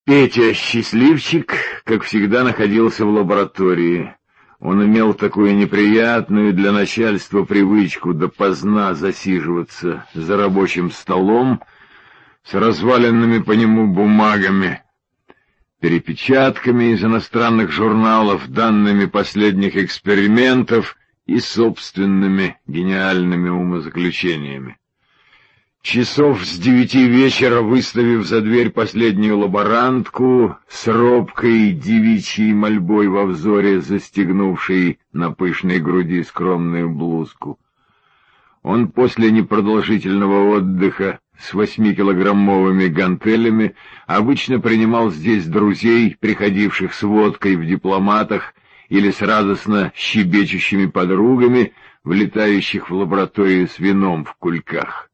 Петя Счастливчик, как всегда, находился в лаборатории. Он имел такую неприятную для начальства привычку допоздна засиживаться за рабочим столом с разваленными по нему бумагами, перепечатками из иностранных журналов, данными последних экспериментов и собственными гениальными умозаключениями. Часов с 9 вечера, выставив за дверь последнюю лаборантку, с робкой девичьей мольбой во взоре, застегнувшей на пышной груди скромную блузку, он после непродолжительного отдыха с 8-килограммовыми гантелями обычно принимал здесь друзей, приходивших с водкой в дипломатах или с радостно щебечущими подругами, влетающих в лабораторию с вином в кульках.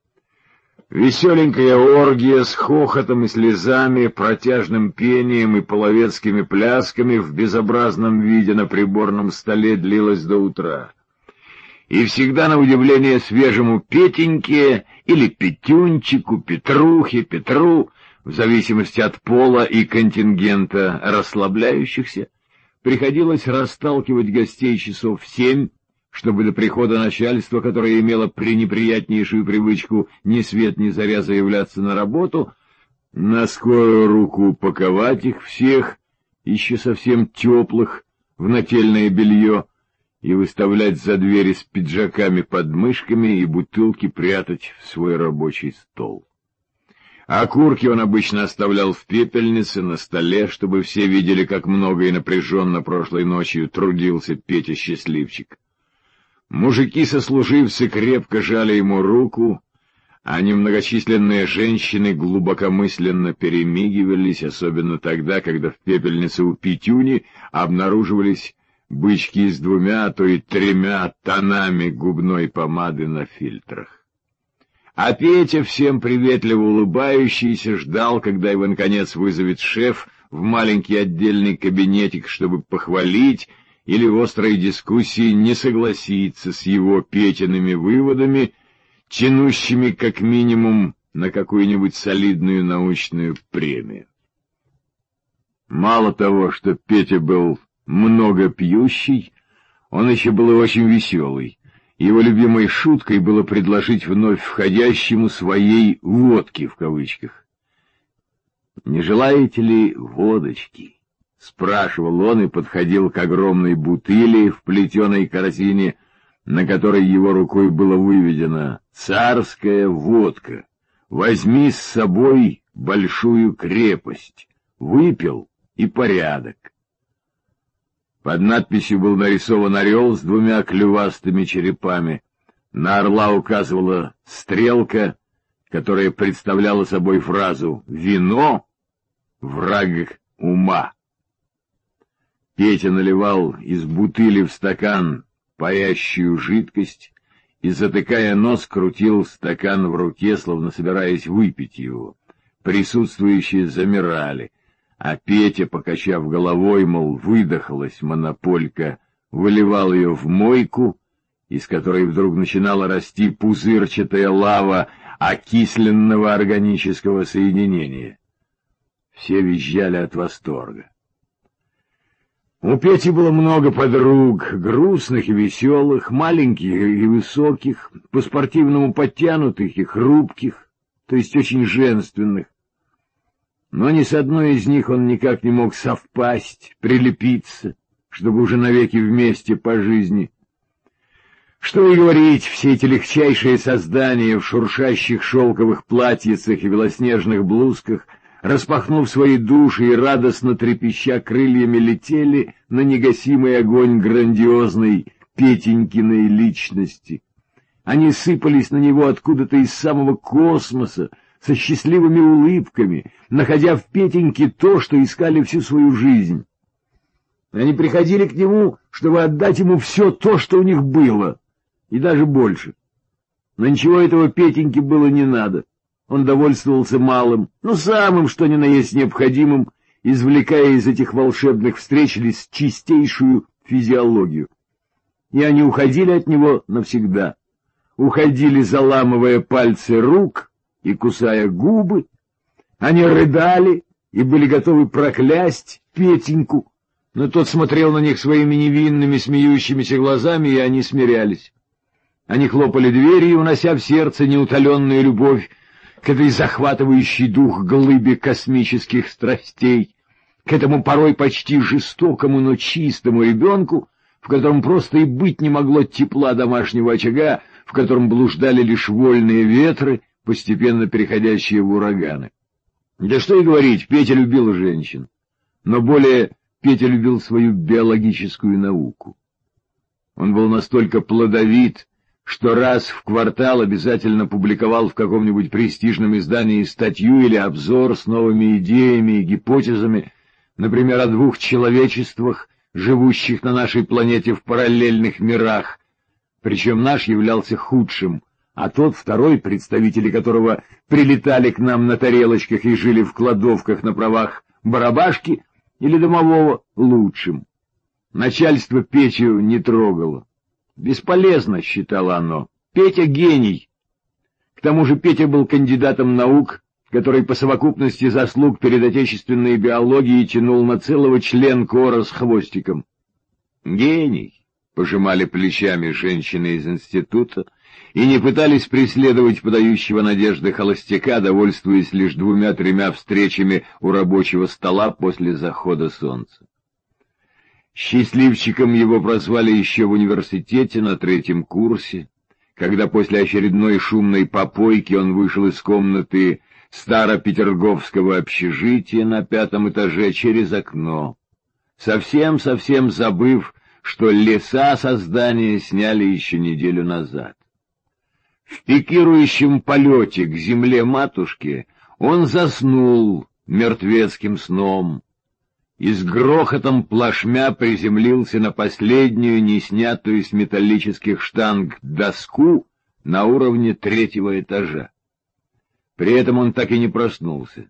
Веселенькая оргия с хохотом и слезами, протяжным пением и половецкими плясками в безобразном виде на приборном столе длилась до утра. И всегда, на удивление свежему Петеньке или Петюнчику, Петрухе, Петру, в зависимости от пола и контингента расслабляющихся, приходилось расталкивать гостей часов в 7, чтобы до прихода начальства, которое имело пренеприятнейшую привычку ни свет ни заря заявляться на работу, на скорую руку упаковать их всех, еще совсем теплых, в нательное белье, и выставлять за двери с пиджаками под мышками и бутылки прятать в свой рабочий стол. Окурки он обычно оставлял в пепельнице на столе, чтобы все видели, как много и напряженно прошлой ночью трудился Петя Счастливчик. Мужики-сослуживцы крепко жали ему руку, а немногочисленные женщины глубокомысленно перемигивались, особенно тогда, когда в пепельнице у Петюни обнаруживались бычки с 2, а то и 3 тонами губной помады на фильтрах. А Петя, всем приветливо улыбающийся, ждал, когда его, наконец, вызовет шеф в маленький отдельный кабинетик, чтобы похвалить или в острой дискуссии не согласиться с его Петиными выводами, тянущими как минимум на какую-нибудь солидную научную премию. Мало того, что Петя был много пьющий, он еще был и очень веселый. Его любимой шуткой было предложить вновь входящему своей «водки» в кавычках. «Не желаете ли водочки?» — спрашивал он и подходил к огромной бутыли в плетеной корзине, на которой его рукой было выведено «Царская водка. Возьми с собой большую крепость. Выпил и порядок». Под надписью был нарисован орел с 2 клювастыми черепами. На орла указывала стрелка, которая представляла собой фразу «Вино — враг ума». Петя наливал из бутыли в стакан парящую жидкость и, затыкая нос, крутил стакан в руке, словно собираясь выпить его. Присутствующие замирали, а Петя, покачав головой, мол, выдохлась монополька, выливал ее в мойку, из которой вдруг начинала расти пузырчатая лава окисленного органического соединения. Все визжали от восторга. У Пети было много подруг, грустных и веселых, маленьких и высоких, по-спортивному подтянутых и хрупких, то есть очень женственных. Но ни с одной из них он никак не мог совпасть, прилепиться, чтобы уже навеки вместе по жизни. Что и говорить, все эти легчайшие создания в шуршащих шелковых платьицах и белоснежных блузках, распахнув свои души и радостно трепеща крыльями, летели на негасимый огонь грандиозной Петенькиной личности. Они сыпались на него откуда-то из самого космоса, со счастливыми улыбками, находя в Петеньке то, что искали всю свою жизнь. Они приходили к нему, чтобы отдать ему все то, что у них было, и даже больше. Но ничего этого Петеньке было не надо. Он довольствовался малым, самым, что ни на есть необходимым, извлекая из этих волшебных встреч лишь чистейшую физиологию. И они уходили от него навсегда. Уходили, заламывая пальцы рук и кусая губы. Они рыдали, и были готовы проклясть Петеньку, но тот смотрел на них своими невинными, смеющимися глазами, и они смирялись. Они хлопали дверью, унося в сердце неутоленную любовь к этой захватывающей дух глыбе космических страстей, к этому порой почти жестокому, но чистому ребенку, в котором просто и быть не могло тепла домашнего очага, в котором блуждали лишь вольные ветры, постепенно переходящие в ураганы. Да что и говорить, Петя любил женщин, но более Петя любил свою биологическую науку. Он был настолько плодовит, что раз в квартал обязательно публиковал в каком-нибудь престижном издании статью или обзор с новыми идеями и гипотезами, например, о двух человечествах, живущих на нашей планете в параллельных мирах, причем наш являлся худшим, а тот второй, представители которого прилетали к нам на тарелочках и жили в кладовках на правах барабашки или домового, лучшим. Начальство Петю не трогало. Бесполезно, считало оно. Петя — гений. К тому же Петя был кандидатом наук, который по совокупности заслуг перед отечественной биологией тянул на целого член-кора с хвостиком. Гений, пожимали плечами женщины из института и не пытались преследовать подающего надежды холостяка, довольствуясь лишь 2-3 встречами у рабочего стола после захода солнца. Счастливчиком его прозвали еще в университете на 3-м курсе, когда после очередной шумной попойки он вышел из комнаты Старопетерговского общежития на 5-м этаже через окно, совсем-совсем забыв, что леса со здания сняли еще неделю назад. В пикирующем полете к земле-матушке он заснул мертвецким сном и с грохотом плашмя приземлился на последнюю, не снятую с металлических штанг, доску на уровне 3-го этажа. При этом он так и не проснулся.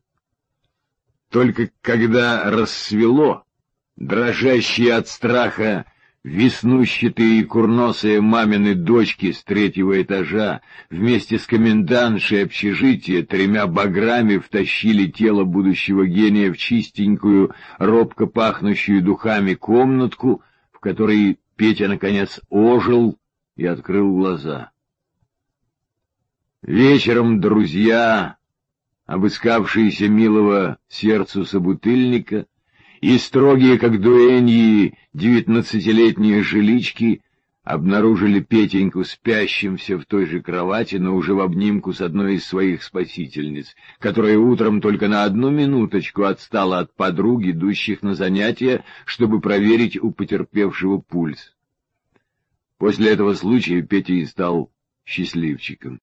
Только когда рассвело, дрожащие от страха веснущатые и курносые мамины дочки с 3-го этажа вместе с комендантшей общежития 3 баграми втащили тело будущего гения в чистенькую, робко пахнущую духами комнатку, в которой Петя, наконец, ожил и открыл глаза. Вечером друзья, обыскавшиеся милого сердцу собутыльника, и строгие, как дуэньи, 19-летние жилички обнаружили Петеньку спящимся в той же кровати, но уже в обнимку с одной из своих спасительниц, которая утром только на 1 минуточку отстала от подруг, идущих на занятия, чтобы проверить у потерпевшего пульс. После этого случая Петя и стал счастливчиком.